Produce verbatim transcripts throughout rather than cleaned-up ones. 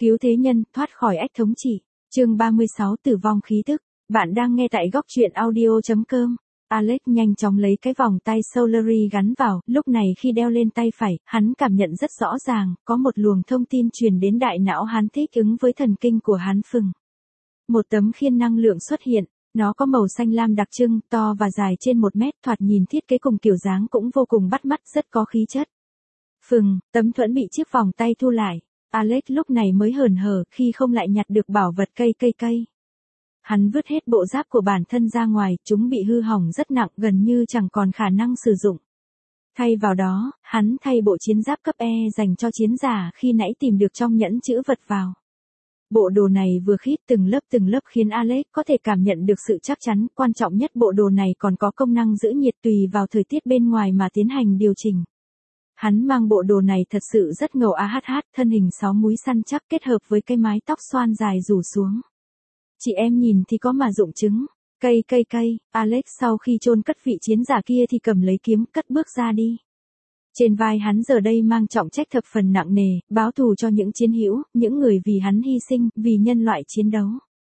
Cứu thế nhân, thoát khỏi ách thống trị. Chương ba mươi sáu Tử vong khí tức. Bạn đang nghe tại góc truyện audio chấm com. Alex nhanh chóng lấy cái vòng tay Soulary gắn vào, lúc này khi đeo lên tay phải, hắn cảm nhận rất rõ ràng, có một luồng thông tin truyền đến đại não hắn thích ứng với thần kinh của hắn phừng. Một tấm khiên năng lượng xuất hiện, nó có màu xanh lam đặc trưng, to và dài trên một mét, thoạt nhìn thiết kế cùng kiểu dáng cũng vô cùng bắt mắt, rất có khí chất. Phừng, tấm thuẫn bị chiếc vòng tay thu lại. Alex lúc này mới hờn hở khi không lại nhặt được bảo vật cây cây cây. Hắn vứt hết bộ giáp của bản thân ra ngoài, chúng bị hư hỏng rất nặng, gần như chẳng còn khả năng sử dụng. Thay vào đó, hắn thay bộ chiến giáp cấp E dành cho chiến giả khi nãy tìm được trong nhẫn chữ vật vào. Bộ đồ này vừa khít từng lớp từng lớp khiến Alex có thể cảm nhận được sự chắc chắn, quan trọng nhất bộ đồ này còn có công năng giữ nhiệt tùy vào thời tiết bên ngoài mà tiến hành điều chỉnh. Hắn mang bộ đồ này thật sự rất ngầu a hát hát, thân hình sáu múi săn chắc kết hợp với cái mái tóc xoăn dài rủ xuống. Chị em nhìn thì có mà dụng chứng. Cây cây cây, Alex sau khi chôn cất vị chiến giả kia thì cầm lấy kiếm cất bước ra đi. Trên vai hắn giờ đây mang trọng trách thập phần nặng nề, báo thù cho những chiến hữu, những người vì hắn hy sinh, vì nhân loại chiến đấu.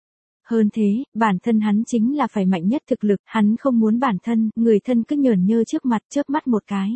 Hơn thế, bản thân hắn chính là phải mạnh nhất thực lực, hắn không muốn bản thân, người thân cứ nhởn nhơ trước mặt chớp mắt một cái.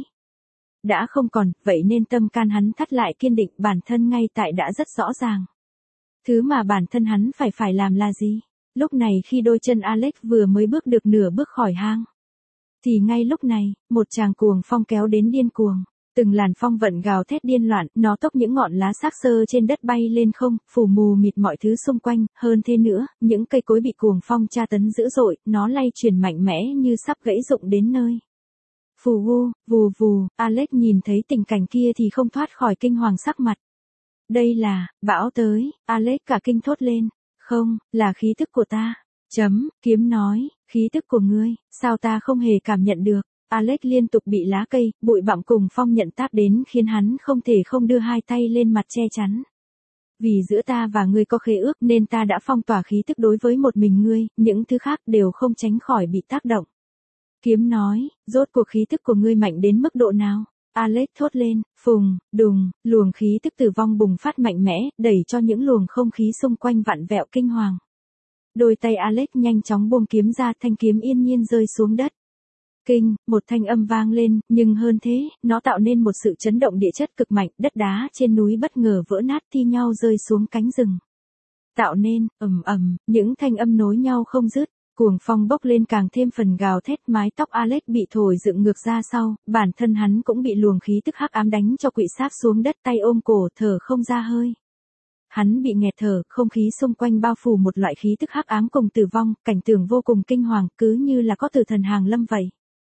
Đã không còn, vậy nên tâm can hắn thắt lại kiên định, bản thân ngay tại đã rất rõ ràng. Thứ mà bản thân hắn phải phải làm là gì? Lúc này khi đôi chân Alex vừa mới bước được nửa bước khỏi hang. Thì ngay lúc này, một tràng cuồng phong kéo đến điên cuồng. Từng làn phong vận gào thét điên loạn, nó tốc những ngọn lá xác xơ trên đất bay lên không, phủ mù mịt mọi thứ xung quanh, hơn thế nữa, những cây cối bị cuồng phong tra tấn dữ dội, nó lay chuyển mạnh mẽ như sắp gãy rụng đến nơi. Phù hu, vù vù, Alex nhìn thấy tình cảnh kia thì không thoát khỏi kinh hoàng sắc mặt. Đây là, bão tới, Alex cả kinh thốt lên. Không, là khí tức của ta. Chấm, kiếm nói, khí tức của ngươi, sao ta không hề cảm nhận được. Alex liên tục bị lá cây, bụi bặm cùng phong nhận táp đến khiến hắn không thể không đưa hai tay lên mặt che chắn. Vì giữa ta và ngươi có khế ước nên ta đã phong tỏa khí tức đối với một mình ngươi, những thứ khác đều không tránh khỏi bị tác động. Kiếm nói, rốt cuộc khí tức của ngươi mạnh đến mức độ nào? Alex thốt lên, phùng, đùng, luồng khí tức tử vong bùng phát mạnh mẽ, đẩy cho những luồng không khí xung quanh vặn vẹo kinh hoàng. Đôi tay Alex nhanh chóng buông kiếm ra, thanh kiếm yên nhiên rơi xuống đất. Kinh, một thanh âm vang lên, nhưng hơn thế, nó tạo nên một sự chấn động địa chất cực mạnh, đất đá trên núi bất ngờ vỡ nát thi nhau rơi xuống cánh rừng. Tạo nên, ầm ầm, những thanh âm nối nhau không dứt. Cuồng phong bốc lên càng thêm phần gào thét, mái tóc Alex bị thổi dựng ngược ra sau, bản thân hắn cũng bị luồng khí tức hắc ám đánh cho quỵ xác xuống đất, tay ôm cổ thở không ra hơi. Hắn bị nghẹt thở, không khí xung quanh bao phủ một loại khí tức hắc ám cùng tử vong, cảnh tượng vô cùng kinh hoàng, cứ như là có tử thần hàng lâm vậy.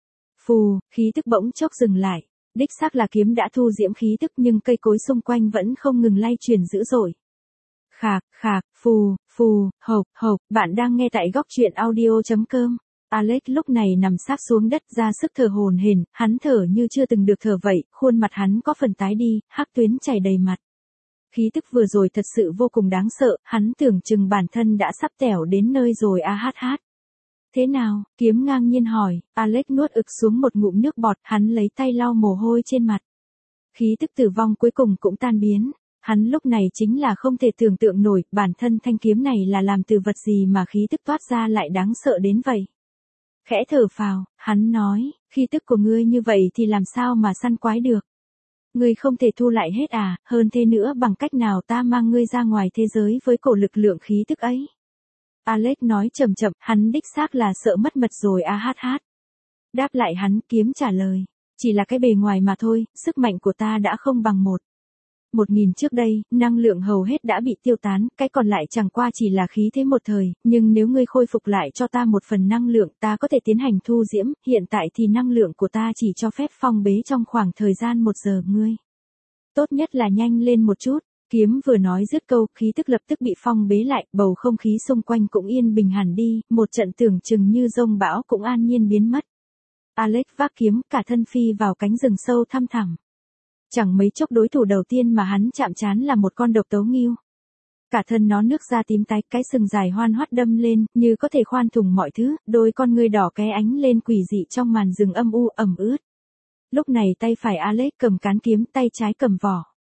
Phù, khí tức bỗng chốc dừng lại, đích xác là kiếm đã thu diễm khí tức nhưng cây cối xung quanh vẫn không ngừng lay chuyển dữ dội. Khạc, khạc, phù, phù, hộc, hộc, bạn đang nghe tại góc truyện audio chấm com. Alex lúc này nằm sát xuống đất ra sức thở hổn hển, hắn thở như chưa từng được thở vậy, khuôn mặt hắn có phần tái đi, hắc tuyến chảy đầy mặt. Khí tức vừa rồi thật sự vô cùng đáng sợ, hắn tưởng chừng bản thân đã sắp tẻo đến nơi rồi a hát hát. Thế nào? Kiếm ngang nhiên hỏi, Alex nuốt ực xuống một ngụm nước bọt, hắn lấy tay lau mồ hôi trên mặt. Khí tức tử vong cuối cùng cũng tan biến. Hắn lúc này chính là không thể tưởng tượng nổi, bản thân thanh kiếm này là làm từ vật gì mà khí tức toát ra lại đáng sợ đến vậy. Khẽ thở phào, hắn nói, khí tức của ngươi như vậy thì làm sao mà săn quái được. Ngươi không thể thu lại hết à, hơn thế nữa bằng cách nào ta mang ngươi ra ngoài thế giới với cổ lực lượng khí tức ấy. Alex nói chậm chậm, hắn đích xác là sợ mất mật rồi a hát hát. Đáp lại hắn, kiếm trả lời, chỉ là cái bề ngoài mà thôi, sức mạnh của ta đã không bằng một. Một nghìn trước đây, năng lượng hầu hết đã bị tiêu tán, cái còn lại chẳng qua chỉ là khí thế một thời, nhưng nếu ngươi khôi phục lại cho ta một phần năng lượng ta có thể tiến hành thu diễm, hiện tại thì năng lượng của ta chỉ cho phép phong bế trong khoảng thời gian một giờ ngươi. Tốt nhất là nhanh lên một chút, kiếm vừa nói dứt câu, khí tức lập tức bị phong bế lại, bầu không khí xung quanh cũng yên bình hẳn đi, một trận tưởng chừng như dông bão cũng an nhiên biến mất. Alex vác kiếm, cả thân phi vào cánh rừng sâu thăm thẳm. Chẳng mấy chốc đối thủ đầu tiên mà hắn chạm trán là một con độc tấu nghêu. Cả thân nó nước da tím tái, cái sừng dài hoan hoắt đâm lên, như có thể khoan thủng mọi thứ, đôi con ngươi đỏ ké ánh lên quỷ dị trong màn rừng âm u ẩm ướt. Lúc này tay phải Alex cầm cán kiếm, tay trái cầm vỏ.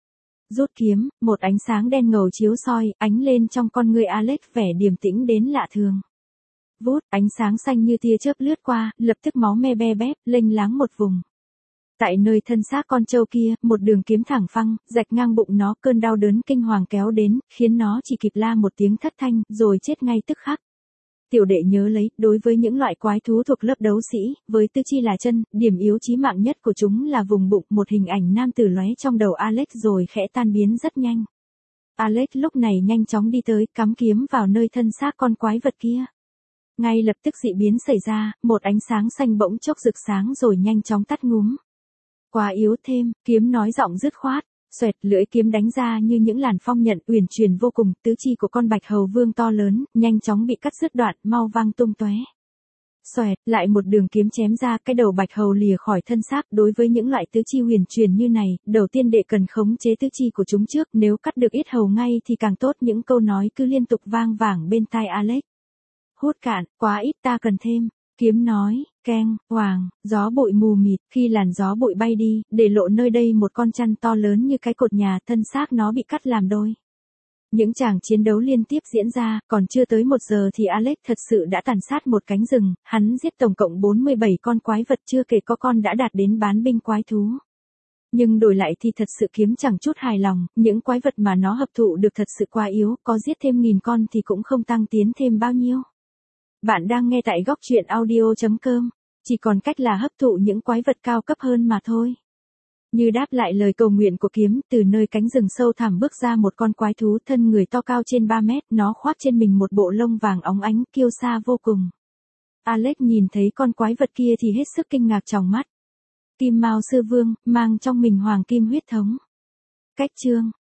Rút kiếm, một ánh sáng đen ngầu chiếu soi, ánh lên trong con ngươi Alex vẻ điềm tĩnh đến lạ thường. Vút, ánh sáng xanh như tia chớp lướt qua, lập tức máu me be bét, lênh láng một vùng. Tại nơi thân xác con trâu kia, một đường kiếm thẳng phăng, rạch ngang bụng nó, cơn đau đớn kinh hoàng kéo đến, khiến nó chỉ kịp la một tiếng thất thanh, rồi chết ngay tức khắc. Tiểu đệ nhớ lấy, đối với những loại quái thú thuộc lớp đấu sĩ, với tứ chi là chân, điểm yếu chí mạng nhất của chúng là vùng bụng, một hình ảnh nam tử lóe trong đầu Alex rồi khẽ tan biến rất nhanh. Alex lúc này nhanh chóng đi tới, cắm kiếm vào nơi thân xác con quái vật kia. Ngay lập tức dị biến xảy ra, một ánh sáng xanh bỗng chốc rực sáng rồi nhanh chóng tắt ngúm. Quá yếu thêm, kiếm nói giọng dứt khoát, xoẹt, lưỡi kiếm đánh ra như những làn phong nhận uyển chuyển vô cùng, tứ chi của con bạch hầu vương to lớn, nhanh chóng bị cắt đứt đoạn, mau vang tung tóe. Xoẹt, lại một đường kiếm chém ra, cái đầu bạch hầu lìa khỏi thân xác. Đối với những loại tứ chi huyền truyền như này, đầu tiên đệ cần khống chế tứ chi của chúng trước, nếu cắt được yết hầu ngay thì càng tốt. Những câu nói cứ liên tục vang vẳng bên tai Alex. Hút cạn, quá ít, ta cần thêm. Kiếm nói, keng, hoàng, gió bụi mù mịt, khi làn gió bụi bay đi, để lộ nơi đây một con chăn to lớn như cái cột nhà, thân xác nó bị cắt làm đôi. Những tràng chiến đấu liên tiếp diễn ra, còn chưa tới một giờ thì Alex thật sự đã tàn sát một cánh rừng, hắn giết tổng cộng bốn mươi bảy con quái vật, chưa kể có con đã đạt đến bán binh quái thú. Nhưng đổi lại thì thật sự kiếm chẳng chút hài lòng, những quái vật mà nó hấp thụ được thật sự quá yếu, có giết thêm nghìn con thì cũng không tăng tiến thêm bao nhiêu. Bạn đang nghe tại góc truyện audio chấm com, chỉ còn cách là hấp thụ những quái vật cao cấp hơn mà thôi. Như đáp lại lời cầu nguyện của kiếm, từ nơi cánh rừng sâu thẳm bước ra một con quái thú thân người to cao trên ba mét, nó khoác trên mình một bộ lông vàng óng ánh, kiêu sa vô cùng. Alex nhìn thấy con quái vật kia thì hết sức kinh ngạc tròng mắt. Kim Mao sư vương, mang trong mình hoàng kim huyết thống. Cách chương